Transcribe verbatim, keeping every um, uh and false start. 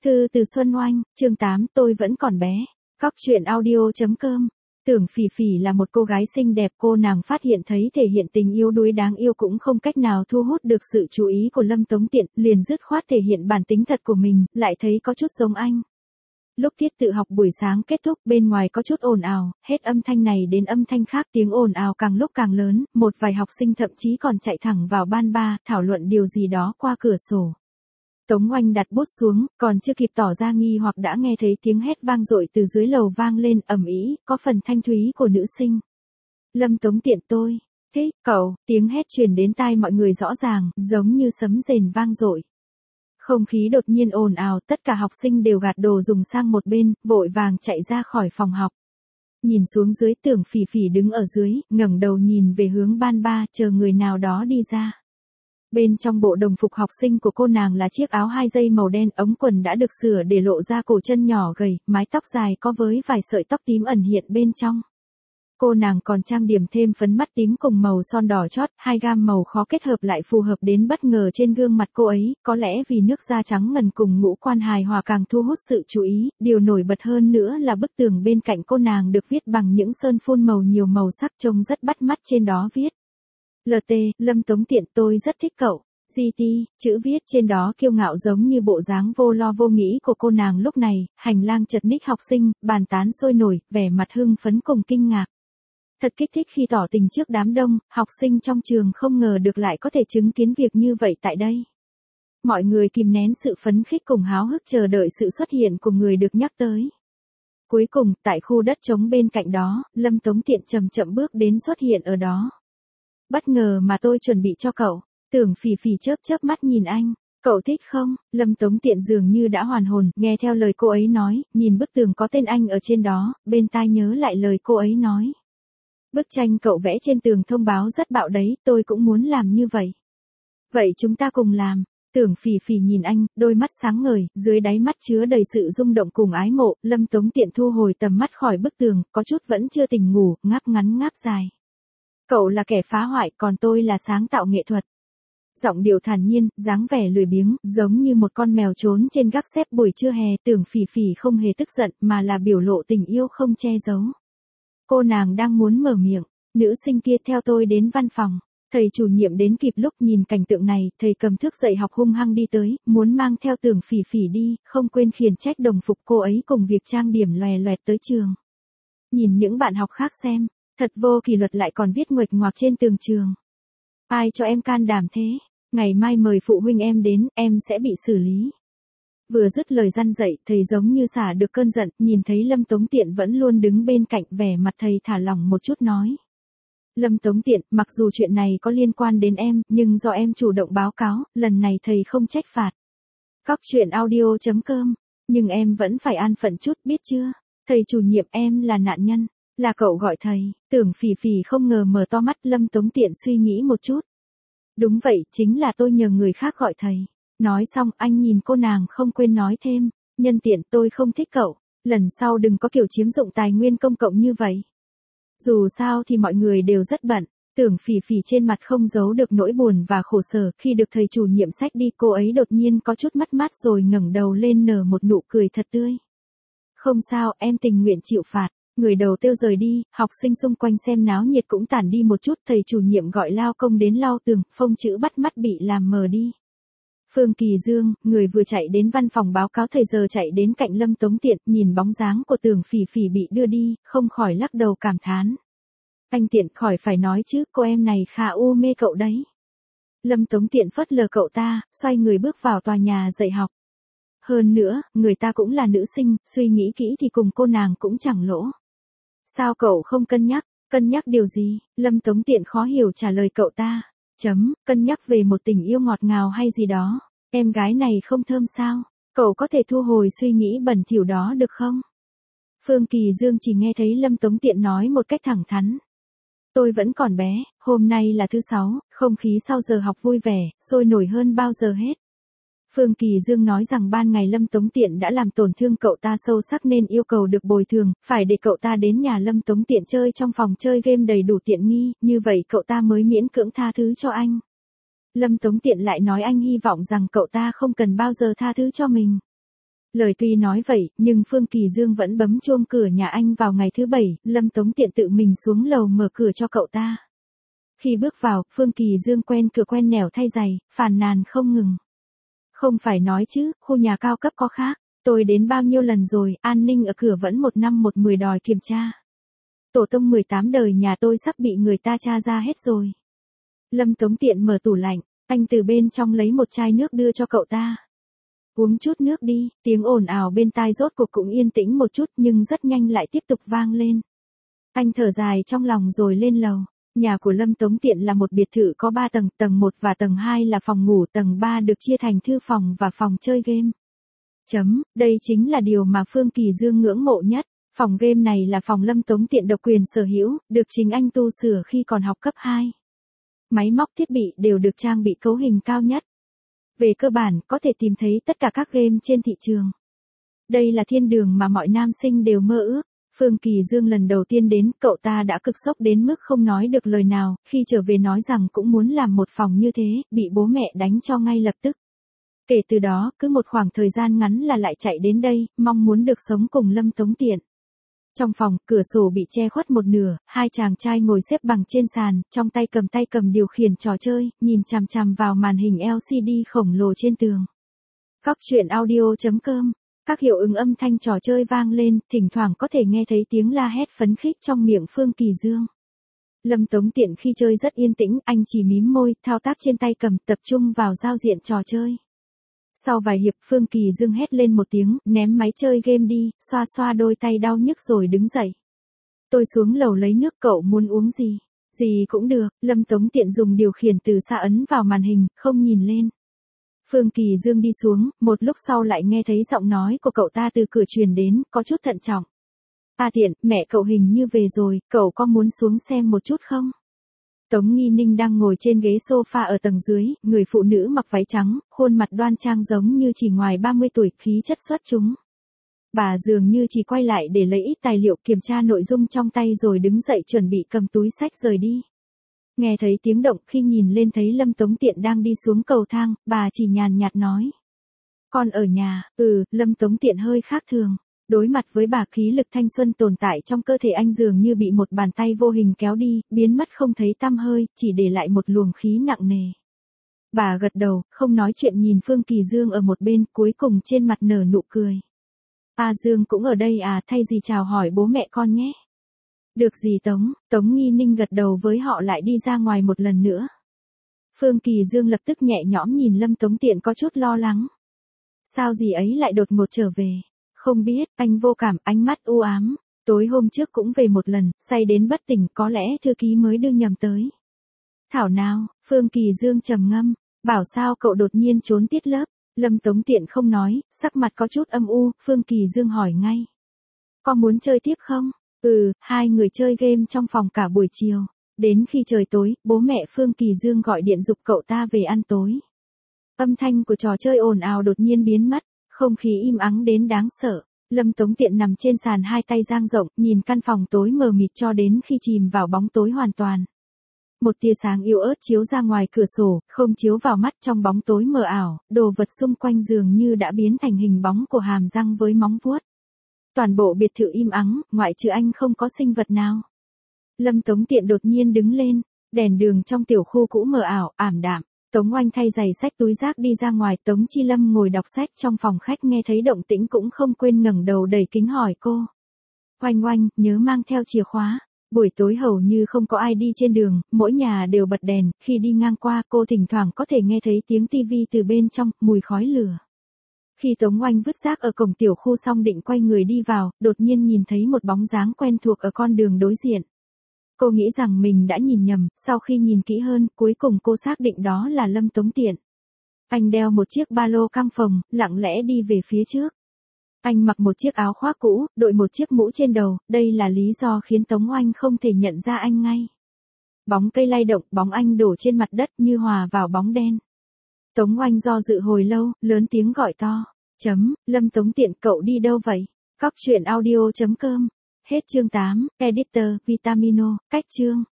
Thư từ Xuân Oanh, chương tám, tôi vẫn còn bé. Cóc truyện audio.com. Tưởng Phỉ Phỉ là một cô gái xinh đẹp, cô nàng phát hiện thấy thể hiện tình yêu đuối đáng yêu cũng không cách nào thu hút được sự chú ý của Lâm Tống Tiện, liền dứt khoát thể hiện bản tính thật của mình, lại thấy có chút giống anh. Lúc tiết tự học buổi sáng kết thúc, bên ngoài có chút ồn ào, hết âm thanh này đến âm thanh khác, tiếng ồn ào càng lúc càng lớn, một vài học sinh thậm chí còn chạy thẳng vào ban ba, thảo luận điều gì đó qua cửa sổ. Tống Oanh đặt bút xuống, còn chưa kịp tỏ ra nghi hoặc đã nghe thấy tiếng hét vang dội từ dưới lầu vang lên, ầm ĩ, có phần thanh thúy của nữ sinh. Lâm Tống Tiện tôi, thế, cậu, tiếng hét truyền đến tai mọi người rõ ràng, giống như sấm rền vang dội. Không khí đột nhiên ồn ào, tất cả học sinh đều gạt đồ dùng sang một bên, vội vàng chạy ra khỏi phòng học. Nhìn xuống dưới, Tưởng Phỉ Phỉ đứng ở dưới, ngẩng đầu nhìn về hướng ban ba, chờ người nào đó đi ra. Bên trong bộ đồng phục học sinh của cô nàng là chiếc áo hai dây màu đen, ống quần đã được sửa để lộ ra cổ chân nhỏ gầy, mái tóc dài có với vài sợi tóc tím ẩn hiện bên trong. Cô nàng còn trang điểm thêm phấn mắt tím cùng màu son đỏ chót, hai gam màu khó kết hợp lại phù hợp đến bất ngờ trên gương mặt cô ấy, có lẽ vì nước da trắng ngần cùng ngũ quan hài hòa càng thu hút sự chú ý, điều nổi bật hơn nữa là bức tường bên cạnh cô nàng được viết bằng những sơn phun màu nhiều màu sắc trông rất bắt mắt, trên đó viết lờ tê, Lâm Tống Tiện tôi rất thích cậu. giê tê, chữ viết trên đó kiêu ngạo giống như bộ dáng vô lo vô nghĩ của cô nàng lúc này, hành lang chật ních học sinh, bàn tán sôi nổi, vẻ mặt hưng phấn cùng kinh ngạc. Thật kích thích khi tỏ tình trước đám đông, học sinh trong trường không ngờ được lại có thể chứng kiến việc như vậy tại đây. Mọi người kìm nén sự phấn khích cùng háo hức chờ đợi sự xuất hiện của người được nhắc tới. Cuối cùng, tại khu đất trống bên cạnh đó, Lâm Tống Tiện chậm chậm bước đến xuất hiện ở đó. Bất ngờ mà tôi chuẩn bị cho cậu. Tưởng Phỉ Phỉ chớp chớp mắt nhìn anh. Cậu thích không? Lâm Tống Tiện dường như đã hoàn hồn, nghe theo lời cô ấy nói, nhìn bức tường có tên anh ở trên đó, bên tai nhớ lại lời cô ấy nói. Bức tranh cậu vẽ trên tường thông báo rất bạo đấy, tôi cũng muốn làm như vậy. Vậy chúng ta cùng làm. Tưởng Phỉ Phỉ nhìn anh, đôi mắt sáng ngời, dưới đáy mắt chứa đầy sự rung động cùng ái mộ. Lâm Tống Tiện thu hồi tầm mắt khỏi bức tường, có chút vẫn chưa tỉnh ngủ, ngáp ngắn ngáp dài. Cậu là kẻ phá hoại, còn tôi là sáng tạo nghệ thuật. Giọng điệu thản nhiên, dáng vẻ lười biếng, giống như một con mèo trốn trên gác xếp buổi trưa hè. Tưởng Phỉ Phỉ không hề tức giận, mà là biểu lộ tình yêu không che giấu. Cô nàng đang muốn mở miệng, nữ sinh kia theo tôi đến văn phòng. Thầy chủ nhiệm đến kịp lúc, nhìn cảnh tượng này, thầy cầm thước dạy học hung hăng đi tới, muốn mang theo Tưởng Phỉ Phỉ đi, không quên khiển trách đồng phục cô ấy cùng việc trang điểm loè loẹt tới trường. Nhìn những bạn học khác xem, thật vô kỷ luật, lại còn viết nguệch ngoạc trên tường trường. Ai cho em can đảm thế? Ngày mai mời phụ huynh em đến, em sẽ bị xử lý. Vừa dứt lời răn dạy, thầy giống như xả được cơn giận, nhìn thấy Lâm Tống Tiện vẫn luôn đứng bên cạnh, vẻ mặt thầy thả lỏng một chút nói. Lâm Tống Tiện, mặc dù chuyện này có liên quan đến em, nhưng do em chủ động báo cáo, lần này thầy không trách phạt. Cóc truyện audio.com. Nhưng em vẫn phải an phận chút, biết chưa? Thầy chủ nhiệm, em là nạn nhân. Là cậu gọi thầy. Tưởng Phỉ Phỉ không ngờ mở to mắt. Lâm Tống Tiện suy nghĩ một chút. Đúng vậy, chính là tôi nhờ người khác gọi thầy. Nói xong, anh nhìn cô nàng không quên nói thêm. Nhân tiện, tôi không thích cậu. Lần sau đừng có kiểu chiếm dụng tài nguyên công cộng như vậy. Dù sao thì mọi người đều rất bận. Tưởng Phỉ Phỉ trên mặt không giấu được nỗi buồn và khổ sở. Khi được thầy chủ nhiệm xách đi, cô ấy đột nhiên có chút mất mát rồi ngẩng đầu lên nở một nụ cười thật tươi. Không sao, em tình nguyện chịu phạt. Người đầu tiêu rời đi, học sinh xung quanh xem náo nhiệt cũng tản đi một chút. Thầy chủ nhiệm gọi lao công đến lau tường, phông chữ bắt mắt bị làm mờ đi. Phương Kỳ Dương, người vừa chạy đến văn phòng báo cáo thầy giờ chạy đến cạnh Lâm Tống Tiện, nhìn bóng dáng của Tưởng Phỉ Phỉ bị đưa đi, không khỏi lắc đầu cảm thán. Anh Tiện, khỏi phải nói chứ, cô em này khá u mê cậu đấy. Lâm Tống Tiện phớt lờ cậu ta, xoay người bước vào tòa nhà dạy học. Hơn nữa, người ta cũng là nữ sinh, suy nghĩ kỹ thì cùng cô nàng cũng chẳng lỗ. Sao cậu không cân nhắc? Cân nhắc điều gì? Lâm Tống Tiện khó hiểu trả lời cậu ta. Chấm, cân nhắc về một tình yêu ngọt ngào hay gì đó. Em gái này không thơm sao? Cậu có thể thu hồi suy nghĩ bẩn thỉu đó được không? Phương Kỳ Dương chỉ nghe thấy Lâm Tống Tiện nói một cách thẳng thắn. Tôi vẫn còn bé, hôm nay là thứ sáu, không khí sau giờ học vui vẻ, sôi nổi hơn bao giờ hết. Phương Kỳ Dương nói rằng ban ngày Lâm Tống Tiện đã làm tổn thương cậu ta sâu sắc nên yêu cầu được bồi thường, phải để cậu ta đến nhà Lâm Tống Tiện chơi trong phòng chơi game đầy đủ tiện nghi, như vậy cậu ta mới miễn cưỡng tha thứ cho anh. Lâm Tống Tiện lại nói anh hy vọng rằng cậu ta không cần bao giờ tha thứ cho mình. Lời tuy nói vậy, nhưng Phương Kỳ Dương vẫn bấm chuông cửa nhà anh vào ngày thứ bảy, Lâm Tống Tiện tự mình xuống lầu mở cửa cho cậu ta. Khi bước vào, Phương Kỳ Dương quen cửa quen nẻo thay giày, phàn nàn không ngừng. Không phải nói chứ, khu nhà cao cấp có khác, tôi đến bao nhiêu lần rồi, an ninh ở cửa vẫn một năm một mười đòi kiểm tra. Tổ tông mười tám đời nhà tôi sắp bị người ta tra ra hết rồi. Lâm Tống Tiện mở tủ lạnh, anh từ bên trong lấy một chai nước đưa cho cậu ta. Uống chút nước đi, tiếng ồn ào bên tai rốt cuộc cũng yên tĩnh một chút nhưng rất nhanh lại tiếp tục vang lên. Anh thở dài trong lòng rồi lên lầu. Nhà của Lâm Tống Tiện là một biệt thự có ba tầng, tầng một và tầng hai là phòng ngủ, tầng ba được chia thành thư phòng và phòng chơi game. Chấm, đây chính là điều mà Phương Kỳ Dương ngưỡng mộ nhất. Phòng game này là phòng Lâm Tống Tiện độc quyền sở hữu, được chính anh tu sửa khi còn học cấp hai. Máy móc thiết bị đều được trang bị cấu hình cao nhất. Về cơ bản, có thể tìm thấy tất cả các game trên thị trường. Đây là thiên đường mà mọi nam sinh đều mơ ước. Phương Kỳ Dương lần đầu tiên đến, cậu ta đã cực sốc đến mức không nói được lời nào, khi trở về nói rằng cũng muốn làm một phòng như thế, bị bố mẹ đánh cho ngay lập tức. Kể từ đó, cứ một khoảng thời gian ngắn là lại chạy đến đây, mong muốn được sống cùng Lâm Tống Tiện. Trong phòng, cửa sổ bị che khuất một nửa, hai chàng trai ngồi xếp bằng trên sàn, trong tay cầm tay cầm điều khiển trò chơi, nhìn chằm chằm vào màn hình L C D khổng lồ trên tường. Góc truyện audio chấm com. Các hiệu ứng âm thanh trò chơi vang lên, thỉnh thoảng có thể nghe thấy tiếng la hét phấn khích trong miệng Phương Kỳ Dương. Lâm Tống Tiện khi chơi rất yên tĩnh, anh chỉ mím môi, thao tác trên tay cầm, tập trung vào giao diện trò chơi. Sau vài hiệp, Phương Kỳ Dương hét lên một tiếng, ném máy chơi game đi, xoa xoa đôi tay đau nhức rồi đứng dậy. Tôi xuống lầu lấy nước, cậu muốn uống gì? Gì cũng được, Lâm Tống Tiện dùng điều khiển từ xa ấn vào màn hình, không nhìn lên. Phương Kỳ Dương đi xuống, một lúc sau lại nghe thấy giọng nói của cậu ta từ cửa truyền đến, có chút thận trọng. À Tiện, mẹ cậu hình như về rồi, cậu có muốn xuống xem một chút không? Tống Nghi Ninh đang ngồi trên ghế sofa ở tầng dưới, người phụ nữ mặc váy trắng, khuôn mặt đoan trang giống như chỉ ngoài ba mươi tuổi, khí chất xuất chúng. Bà dường như chỉ quay lại để lấy ít tài liệu kiểm tra nội dung trong tay rồi đứng dậy chuẩn bị cầm túi sách rời đi. Nghe thấy tiếng động, khi nhìn lên thấy Lâm Tống Tiện đang đi xuống cầu thang, bà chỉ nhàn nhạt nói. Con ở nhà, ừ, Lâm Tống Tiện hơi khác thường. Đối mặt với bà, khí lực thanh xuân tồn tại trong cơ thể anh dường như bị một bàn tay vô hình kéo đi, biến mất không thấy tăm hơi, chỉ để lại một luồng khí nặng nề. Bà gật đầu, không nói chuyện nhìn Phương Kỳ Dương ở một bên, cuối cùng trên mặt nở nụ cười. A Dương cũng ở đây à, thay gì chào hỏi bố mẹ con nhé. Được gì Tống, Tống Nghi Ninh gật đầu với họ lại đi ra ngoài một lần nữa. Phương Kỳ Dương lập tức nhẹ nhõm nhìn Lâm Tống Tiện có chút lo lắng. Sao gì ấy lại đột ngột trở về? Không biết, anh vô cảm, ánh mắt u ám. Tối hôm trước cũng về một lần, say đến bất tỉnh, có lẽ thư ký mới đưa nhầm tới. Thảo nào, Phương Kỳ Dương trầm ngâm, bảo sao cậu đột nhiên trốn tiết lớp. Lâm Tống Tiện không nói, sắc mặt có chút âm u, Phương Kỳ Dương hỏi ngay. Có muốn chơi tiếp không? Ừ, hai người chơi game trong phòng cả buổi chiều. Đến khi trời tối, bố mẹ Phương Kỳ Dương gọi điện giục cậu ta về ăn tối. Âm thanh của trò chơi ồn ào đột nhiên biến mất, không khí im ắng đến đáng sợ. Lâm Tống Tiện nằm trên sàn hai tay dang rộng, nhìn căn phòng tối mờ mịt cho đến khi chìm vào bóng tối hoàn toàn. Một tia sáng yếu ớt chiếu ra ngoài cửa sổ, không chiếu vào mắt trong bóng tối mờ ảo, đồ vật xung quanh dường như đã biến thành hình bóng của hàm răng với móng vuốt. Toàn bộ biệt thự im ắng, ngoại trừ anh không có sinh vật nào. Lâm Tống Tiện đột nhiên đứng lên, đèn đường trong tiểu khu cũ mờ ảo, ảm đạm. Tống Oanh thay giày xách túi rác đi ra ngoài, Tống Chi Lâm ngồi đọc sách trong phòng khách nghe thấy động tĩnh cũng không quên ngẩng đầu đầy kính hỏi cô. Oanh Oanh, nhớ mang theo chìa khóa. Buổi tối hầu như không có ai đi trên đường, mỗi nhà đều bật đèn, khi đi ngang qua cô thỉnh thoảng có thể nghe thấy tiếng tivi từ bên trong, mùi khói lửa. Khi Tống Oanh vứt rác ở cổng tiểu khu xong định quay người đi vào, đột nhiên nhìn thấy một bóng dáng quen thuộc ở con đường đối diện. Cô nghĩ rằng mình đã nhìn nhầm, sau khi nhìn kỹ hơn, cuối cùng cô xác định đó là Lâm Tống Tiện. Anh đeo một chiếc ba lô căng phồng, lặng lẽ đi về phía trước. Anh mặc một chiếc áo khoác cũ, đội một chiếc mũ trên đầu, đây là lý do khiến Tống Oanh không thể nhận ra anh ngay. Bóng cây lay động, bóng anh đổ trên mặt đất như hòa vào bóng đen. Tống Oanh do dự hồi lâu, lớn tiếng gọi to. Chấm, Lâm Tống Tiện, cậu đi đâu vậy? Góc truyện audio chấm com. Hết chương tám, Editor, Vitamino, cách chương.